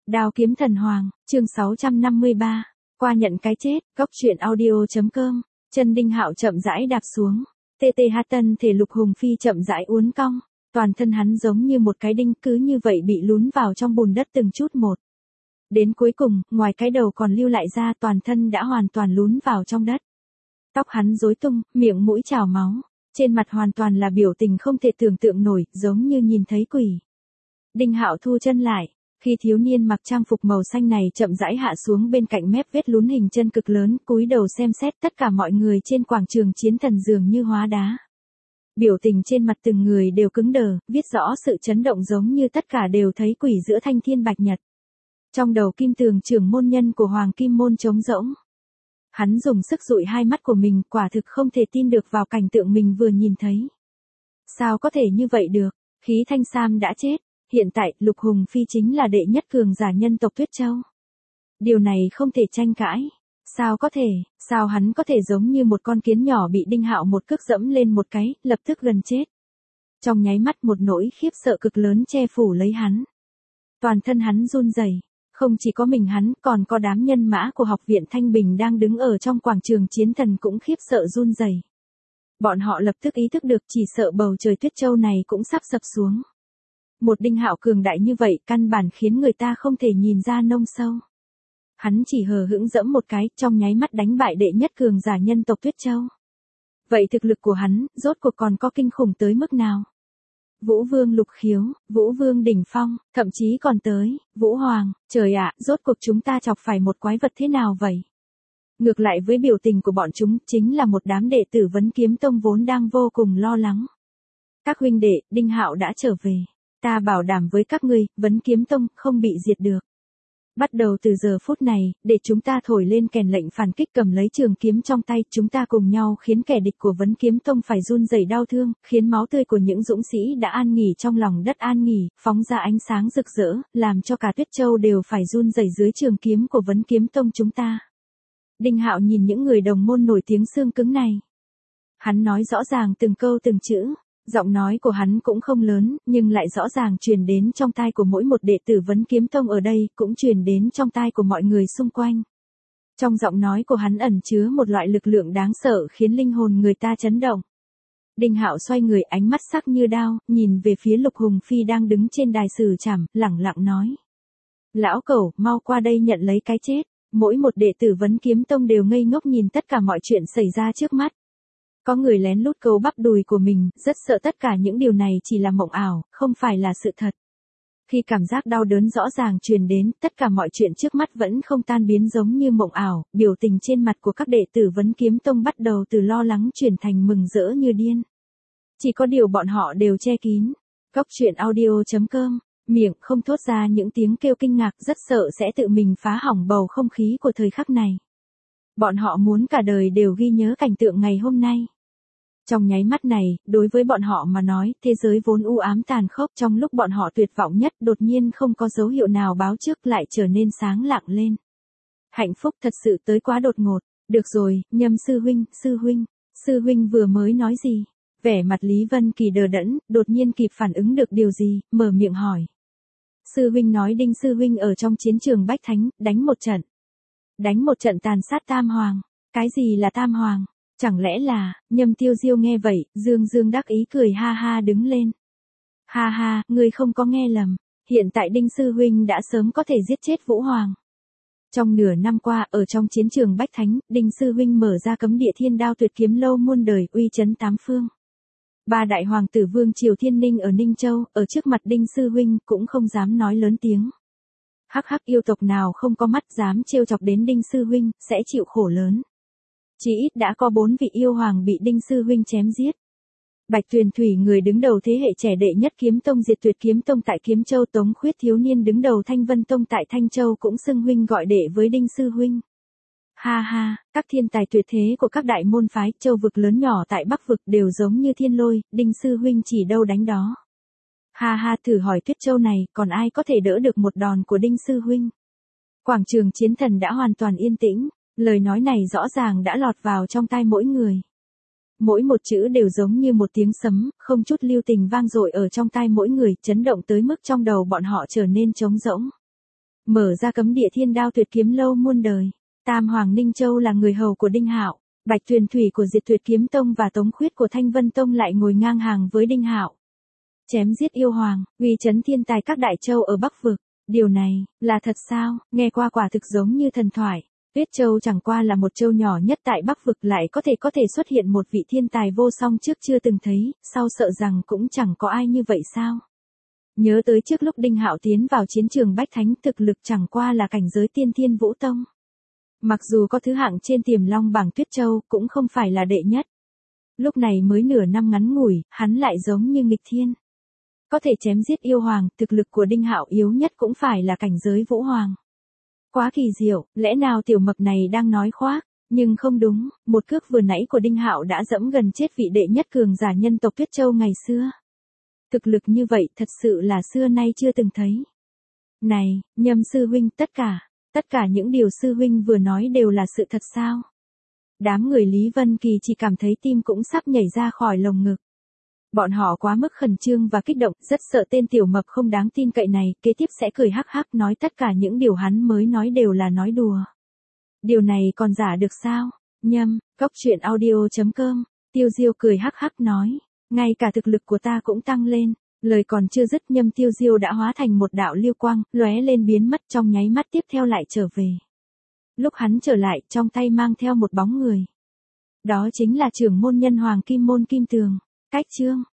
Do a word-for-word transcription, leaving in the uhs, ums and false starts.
Đao kiếm thần hoàng, chương sáu trăm năm mươi ba. Qua nhận cái chết, góc truyện audio.com. Chân Đinh Hạo chậm rãi đạp xuống. tê tê hát tân thể Lục Hùng Phi chậm rãi uốn cong. Toàn thân hắn giống như một cái đinh cứ như vậy bị lún vào trong bùn đất từng chút một. Đến cuối cùng, ngoài cái đầu còn lưu lại ra toàn thân đã hoàn toàn lún vào trong đất. Tóc hắn rối tung, miệng mũi trào máu. Trên mặt hoàn toàn là biểu tình không thể tưởng tượng nổi, giống như nhìn thấy quỷ. Đinh Hạo thu chân lại. Khi thiếu niên mặc trang phục màu xanh này chậm rãi hạ xuống bên cạnh mép vết lún hình chân cực lớn, cúi đầu xem xét tất cả mọi người trên quảng trường chiến thần dường như hóa đá. Biểu tình trên mặt từng người đều cứng đờ, viết rõ sự chấn động giống như tất cả đều thấy quỷ giữa thanh thiên bạch nhật. Trong đầu Kim Tường trưởng môn nhân của Hoàng Kim Môn trống rỗng. Hắn dùng sức dụi hai mắt của mình, quả thực không thể tin được vào cảnh tượng mình vừa nhìn thấy. Sao có thể như vậy được, Khí Thanh Sam đã chết. Hiện tại, Lục Hùng Phi chính là đệ nhất cường giả nhân tộc Tuyết Châu. Điều này không thể tranh cãi. Sao có thể, sao hắn có thể giống như một con kiến nhỏ bị Đinh Hạo một cước dẫm lên một cái, lập tức gần chết. Trong nháy mắt một nỗi khiếp sợ cực lớn che phủ lấy hắn. Toàn thân hắn run rẩy, không chỉ có mình hắn, còn có đám nhân mã của học viện Thanh Bình đang đứng ở trong quảng trường chiến thần cũng khiếp sợ run rẩy. Bọn họ lập tức ý thức được chỉ sợ bầu trời Tuyết Châu này cũng sắp sập xuống. Một Đinh Hạo cường đại như vậy căn bản khiến người ta không thể nhìn ra nông sâu. Hắn chỉ hờ hững dẫm một cái, trong nháy mắt đánh bại đệ nhất cường giả nhân tộc Tuyết Châu. Vậy thực lực của hắn, rốt cuộc còn có kinh khủng tới mức nào? Vũ Vương Lục Khiếu, Vũ Vương Đỉnh Phong, thậm chí còn tới, Vũ Hoàng, trời ạ, rốt cuộc chúng ta chọc phải một quái vật thế nào vậy? Ngược lại với biểu tình của bọn chúng, chính là một đám đệ tử Vấn Kiếm Tông vốn đang vô cùng lo lắng. Các huynh đệ, Đinh Hạo đã trở về. Ta bảo đảm với các ngươi, Vấn Kiếm Tông không bị diệt được. Bắt đầu từ giờ phút này, để chúng ta thổi lên kèn lệnh phản kích, cầm lấy trường kiếm trong tay, chúng ta cùng nhau khiến kẻ địch của Vấn Kiếm Tông phải run rẩy đau thương, khiến máu tươi của những dũng sĩ đã an nghỉ trong lòng đất an nghỉ, phóng ra ánh sáng rực rỡ, làm cho cả Tuyết Châu đều phải run rẩy dưới trường kiếm của Vấn Kiếm Tông chúng ta. Đinh Hạo nhìn những người đồng môn nổi tiếng xương cứng này. Hắn nói rõ ràng từng câu từng chữ. Giọng nói của hắn cũng không lớn, nhưng lại rõ ràng truyền đến trong tai của mỗi một đệ tử Vấn Kiếm Tông ở đây, cũng truyền đến trong tai của mọi người xung quanh. Trong giọng nói của hắn ẩn chứa một loại lực lượng đáng sợ khiến linh hồn người ta chấn động. Đinh Hạo xoay người, ánh mắt sắc như đao, nhìn về phía Lục Hùng Phi đang đứng trên đài xử trảm, lẳng lặng nói. Lão Cẩu, mau qua đây nhận lấy cái chết. Mỗi một đệ tử Vấn Kiếm Tông đều ngây ngốc nhìn tất cả mọi chuyện xảy ra trước mắt. Có người lén lút cấu bắp đùi của mình, rất sợ tất cả những điều này chỉ là mộng ảo, không phải là sự thật. Khi cảm giác đau đớn rõ ràng truyền đến, tất cả mọi chuyện trước mắt vẫn không tan biến giống như mộng ảo, biểu tình trên mặt của các đệ tử Vấn Kiếm Tông bắt đầu từ lo lắng chuyển thành mừng rỡ như điên. Chỉ có điều bọn họ đều che kín. Góc truyện audio.com, miệng không thốt ra những tiếng kêu kinh ngạc, rất sợ sẽ tự mình phá hỏng bầu không khí của thời khắc này. Bọn họ muốn cả đời đều ghi nhớ cảnh tượng ngày hôm nay. Trong nháy mắt này, đối với bọn họ mà nói, thế giới vốn u ám tàn khốc, trong lúc bọn họ tuyệt vọng nhất, đột nhiên không có dấu hiệu nào báo trước lại trở nên sáng lạng lên. Hạnh phúc thật sự tới quá đột ngột. Được rồi, Nhâm sư huynh, sư huynh, sư huynh vừa mới nói gì? Vẻ mặt Lý Vân Kỳ đờ đẫn, đột nhiên kịp phản ứng được điều gì, mở miệng hỏi. Sư huynh nói Đinh sư huynh ở trong chiến trường Bách Thánh, đánh một trận. Đánh một trận tàn sát Tam Hoàng. Cái gì là Tam Hoàng? Chẳng lẽ là, Nhâm Tiêu Diêu nghe vậy, dương dương đắc ý cười ha ha đứng lên. Ha ha, ngươi không có nghe lầm, hiện tại Đinh Sư Huynh đã sớm có thể giết chết Vũ Hoàng. Trong nửa năm qua, ở trong chiến trường Bách Thánh, Đinh Sư Huynh mở ra cấm địa Thiên Đao Tuyệt Kiếm lâu muôn đời, uy chấn tám phương. Ba đại hoàng tử Vương Triều Thiên Ninh ở Ninh Châu, ở trước mặt Đinh Sư Huynh, cũng không dám nói lớn tiếng. Hắc hắc, yêu tộc nào không có mắt dám trêu chọc đến Đinh Sư Huynh, sẽ chịu khổ lớn. Chỉ ít đã có bốn vị yêu hoàng bị Đinh Sư Huynh chém giết. Bạch Tuyền Thủy người đứng đầu thế hệ trẻ đệ nhất Kiếm Tông diệt Tuyệt Kiếm Tông tại Kiếm Châu, Tống Khuyết thiếu niên đứng đầu Thanh Vân Tông tại Thanh Châu cũng xưng huynh gọi đệ với Đinh Sư Huynh. Ha ha, các thiên tài tuyệt thế của các đại môn phái, châu vực lớn nhỏ tại Bắc vực đều giống như thiên lôi, Đinh Sư Huynh chỉ đâu đánh đó. Ha ha, thử hỏi Tuyết Châu này, còn ai có thể đỡ được một đòn của Đinh Sư Huynh? Quảng trường chiến thần đã hoàn toàn yên tĩnh. Lời nói này rõ ràng đã lọt vào trong tai mỗi người. Mỗi một chữ đều giống như một tiếng sấm, không chút lưu tình vang dội ở trong tai mỗi người, chấn động tới mức trong đầu bọn họ trở nên trống rỗng. Mở ra cấm địa thiên đao tuyệt kiếm lâu muôn đời. Tam Hoàng Ninh Châu là người hầu của Đinh Hạo, Bạch Tuyền Thủy của Diệt Tuyệt Kiếm Tông và Tống Khuyết của Thanh Vân Tông lại ngồi ngang hàng với Đinh Hạo. Chém giết yêu hoàng, uy chấn thiên tài các đại châu ở Bắc vực. Điều này, là thật sao? Nghe qua quả thực giống như thần thoại. Tuyết Châu chẳng qua là một châu nhỏ nhất tại Bắc vực, lại có thể có thể xuất hiện một vị thiên tài vô song trước chưa từng thấy, sau sợ rằng cũng chẳng có ai như vậy sao? Nhớ tới trước lúc Đinh Hạo tiến vào chiến trường Bách Thánh, thực lực chẳng qua là cảnh giới tiên thiên vũ tông. Mặc dù có thứ hạng trên Tiềm Long bảng Tuyết Châu, cũng không phải là đệ nhất. Lúc này mới nửa năm ngắn ngủi, hắn lại giống như nghịch thiên. Có thể chém giết yêu hoàng, thực lực của Đinh Hạo yếu nhất cũng phải là cảnh giới vũ hoàng. Quá kỳ diệu, lẽ nào tiểu mập này đang nói khoác? Nhưng không đúng, một cước vừa nãy của Đinh Hạo đã dẫm gần chết vị đệ nhất cường giả nhân tộc Tuyết Châu ngày xưa. Thực lực như vậy thật sự là xưa nay chưa từng thấy. Này, Nhâm sư huynh, tất cả, tất cả những điều sư huynh vừa nói đều là sự thật sao? Đám người Lý Vân Kỳ chỉ cảm thấy tim cũng sắp nhảy ra khỏi lồng ngực. Bọn họ quá mức khẩn trương và kích động, rất sợ tên tiểu mập không đáng tin cậy này, kế tiếp sẽ cười hắc hắc nói tất cả những điều hắn mới nói đều là nói đùa. Điều này còn giả được sao? Nhâm, góc truyện audio chấm com, Tiêu Diêu cười hắc hắc nói, ngay cả thực lực của ta cũng tăng lên. Lời còn chưa dứt, Nhâm Tiêu Diêu đã hóa thành một đạo lưu quang, lóe lên biến mất, trong nháy mắt tiếp theo lại trở về. Lúc hắn trở lại, trong tay mang theo một bóng người. Đó chính là trưởng môn nhân Hoàng Kim Môn Kim Tường. Cách chương